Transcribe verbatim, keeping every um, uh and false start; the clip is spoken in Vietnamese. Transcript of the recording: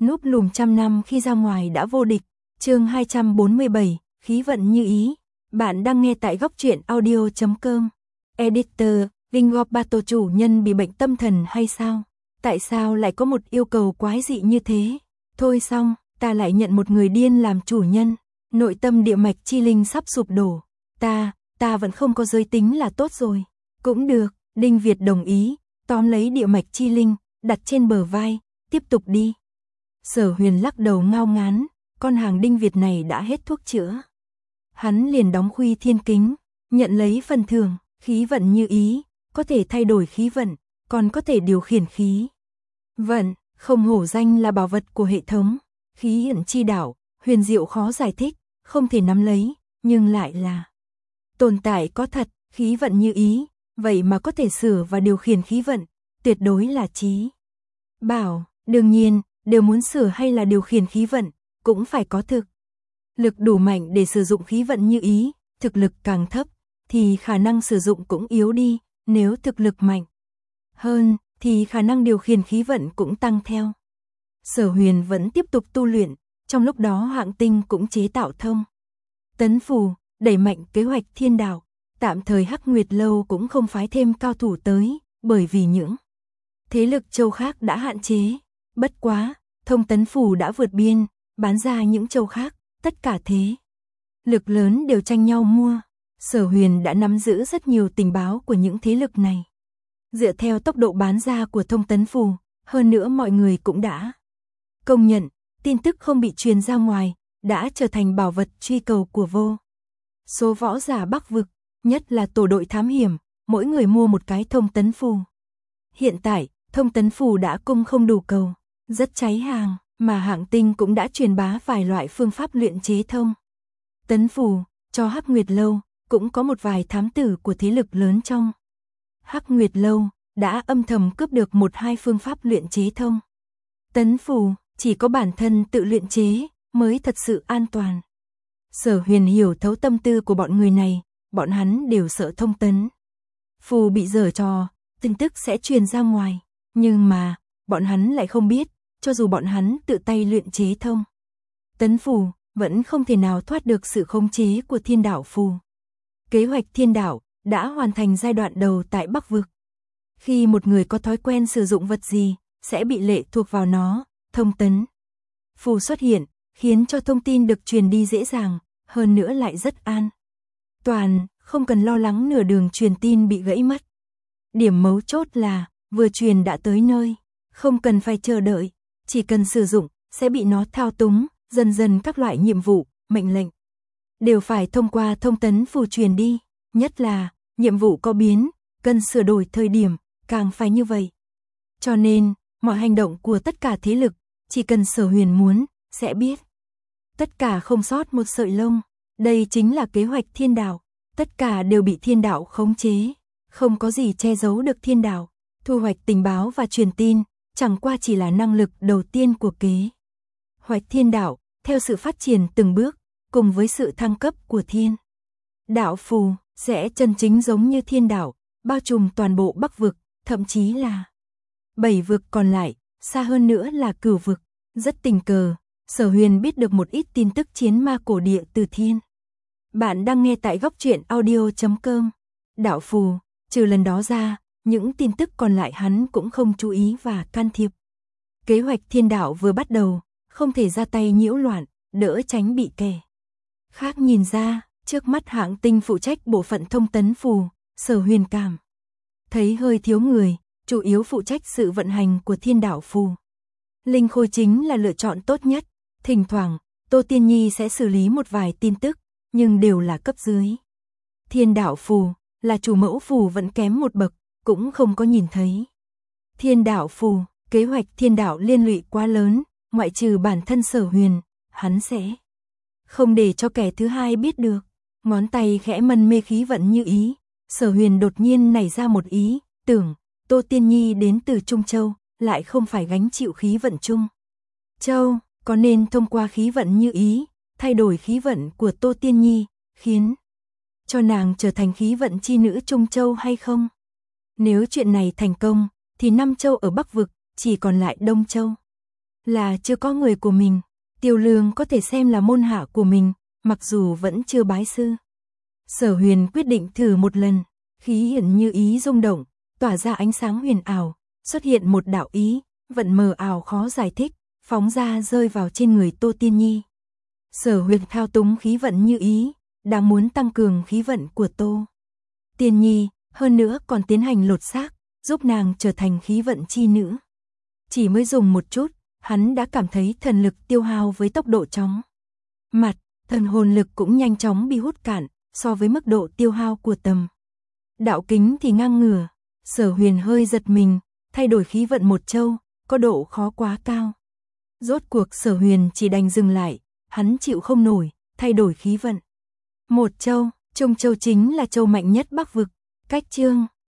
Núp lùm trăm năm khi ra ngoài đã vô địch. Chương hai trăm bốn mươi bảy, khí vận như ý. Bạn đang nghe tại góc truyện audio chấm com. Editor, Vingobato chủ nhân bị bệnh tâm thần hay sao? Tại sao lại có một yêu cầu quái dị như thế? Thôi xong, ta lại nhận một người điên làm chủ nhân. Nội tâm địa mạch chi linh sắp sụp đổ. Ta, ta vẫn không có giới tính là tốt rồi. Cũng được, Đinh Việt đồng ý, tóm lấy địa mạch chi linh, đặt trên bờ vai, tiếp tục đi. Sở Huyền lắc đầu ngao ngán, con hàng Đinh Việt này đã hết thuốc chữa. Hắn liền đóng khuy thiên kính, nhận lấy phần thưởng, khí vận như ý, có thể thay đổi khí vận, còn có thể điều khiển khí vận, không hổ danh là bảo vật của hệ thống. Khí ẩn chi đạo, huyền diệu khó giải thích, không thể nắm lấy, nhưng lại là tồn tại có thật. Khí vận như ý, vậy mà có thể sửa và điều khiển khí vận, tuyệt đối là trí bảo. Đương nhiên, đều muốn sửa hay là điều khiển khí vận, cũng phải có thực lực đủ mạnh để sử dụng khí vận như ý. Thực lực càng thấp, thì khả năng sử dụng cũng yếu đi. Nếu thực lực mạnh hơn, thì khả năng điều khiển khí vận cũng tăng theo. Sở Huyền vẫn tiếp tục tu luyện, trong lúc đó Hạng Tinh cũng chế tạo thông tấn phù, đẩy mạnh kế hoạch thiên đạo. Tạm thời Hắc Nguyệt Lâu cũng không phái thêm cao thủ tới, bởi vì những thế lực châu khác đã hạn chế. Bất quá, thông tấn phù đã vượt biên, bán ra những châu khác, tất cả thế lực lớn đều tranh nhau mua. Sở Huyền đã nắm giữ rất nhiều tình báo của những thế lực này. Dựa theo tốc độ bán ra của thông tấn phù, hơn nữa mọi người cũng đã công nhận, tin tức không bị truyền ra ngoài, đã trở thành bảo vật truy cầu của vô số võ giả Bắc vực, nhất là tổ đội thám hiểm, mỗi người mua một cái thông tấn phù. Hiện tại, thông tấn phù đã cung không đủ cầu, rất cháy hàng, mà Hạng Tinh cũng đã truyền bá vài loại phương pháp luyện chế thông tấn phù cho Hắc Nguyệt Lâu, cũng có một vài thám tử của thế lực lớn trong Hắc Nguyệt Lâu đã âm thầm cướp được một hai phương pháp luyện chế thông tấn phù. Chỉ có bản thân tự luyện chế mới thật sự an toàn. Sở Huyền hiểu thấu tâm tư của bọn người này, bọn hắn đều sợ thông tấn phù bị giở trò, tin tức sẽ truyền ra ngoài. Nhưng mà, bọn hắn lại không biết, cho dù bọn hắn tự tay luyện chế thông tấn phù, vẫn không thể nào thoát được sự khống chế của thiên đạo phù. Kế hoạch thiên đạo đã hoàn thành giai đoạn đầu tại Bắc vực. Khi một người có thói quen sử dụng vật gì, sẽ bị lệ thuộc vào nó. Thông tấn phù xuất hiện, khiến cho thông tin được truyền đi dễ dàng, hơn nữa lại rất an toàn, không cần lo lắng nửa đường truyền tin bị gãy mất. Điểm mấu chốt là, vừa truyền đã tới nơi, không cần phải chờ đợi, chỉ cần sử dụng, sẽ bị nó thao túng, dần dần các loại nhiệm vụ, mệnh lệnh đều phải thông qua thông tấn phù truyền đi, nhất là, nhiệm vụ có biến, cần sửa đổi thời điểm, càng phải như vậy. Cho nên, mọi hành động của tất cả thế lực, chỉ cần Sở Huyền muốn, sẽ biết. Tất cả không sót một sợi lông, đây chính là kế hoạch thiên đạo, tất cả đều bị thiên đạo khống chế, không có gì che giấu được thiên đạo. Thu hoạch tình báo và truyền tin, chẳng qua chỉ là năng lực đầu tiên của kế hoạch thiên đạo, theo sự phát triển từng bước, cùng với sự thăng cấp của thiên đạo phù, sẽ chân chính giống như thiên đạo, bao trùm toàn bộ Bắc vực, thậm chí là bảy vực còn lại, xa hơn nữa là Cửu vực. Rất tình cờ, Sở Huyền biết được một ít tin tức chiến ma cổ địa từ thiên. Bạn đang nghe tại góc truyện audio chấm com. Đạo phù, trừ lần đó ra, những tin tức còn lại hắn cũng không chú ý và can thiệp. Kế hoạch thiên đạo vừa bắt đầu, không thể ra tay nhiễu loạn, đỡ tránh bị kẻ khác nhìn ra. Trước mắt Hạng Tinh phụ trách bộ phận thông tấn phù, Sở Huyền cảm thấy hơi thiếu người, chủ yếu phụ trách sự vận hành của thiên đạo phù. Linh Khôi chính là lựa chọn tốt nhất, thỉnh thoảng, Tô Tiên Nhi sẽ xử lý một vài tin tức, nhưng đều là cấp dưới. Thiên đạo phù, là chủ mẫu phù vẫn kém một bậc, cũng không có nhìn thấy. Thiên đạo phù, kế hoạch thiên đạo liên lụy quá lớn, ngoại trừ bản thân Sở Huyền, hắn sẽ không để cho kẻ thứ hai biết được. Ngón tay khẽ mân mê khí vận như ý, Sở Huyền đột nhiên nảy ra một ý, tưởng, Tô Tiên Nhi đến từ Trung Châu, lại không phải gánh chịu khí vận Trung Châu, có nên thông qua khí vận như ý, thay đổi khí vận của Tô Tiên Nhi, khiến cho nàng trở thành khí vận chi nữ Trung Châu hay không? Nếu chuyện này thành công, thì năm châu ở Bắc vực, chỉ còn lại Đông Châu. là chưa có người của mình, Tiêu Lương có thể xem là môn hạ của mình, mặc dù vẫn chưa bái sư. Sở Huyền quyết định thử một lần, khí hiển như ý rung động, tỏa ra ánh sáng huyền ảo, xuất hiện một đạo ý, vận mờ ảo khó giải thích, phóng ra rơi vào trên người Tô Tiên Nhi. Sở Huyền thao túng khí vận như ý, đang muốn tăng cường khí vận của Tô Tiên Nhi, hơn nữa còn tiến hành lột xác, giúp nàng trở thành khí vận chi nữ. Chỉ mới dùng một chút, hắn đã cảm thấy thần lực tiêu hao với tốc độ chóng mặt, thần hồn lực cũng nhanh chóng bị hút cạn, so với mức độ tiêu hao của tầm đạo kính thì ngang ngửa. Sở Huyền hơi giật mình, thay đổi khí vận một châu, có độ khó quá cao. Rốt cuộc Sở Huyền chỉ đành dừng lại, hắn chịu không nổi, thay đổi khí vận một châu, Trung Châu chính là châu mạnh nhất Bắc vực. Cách chương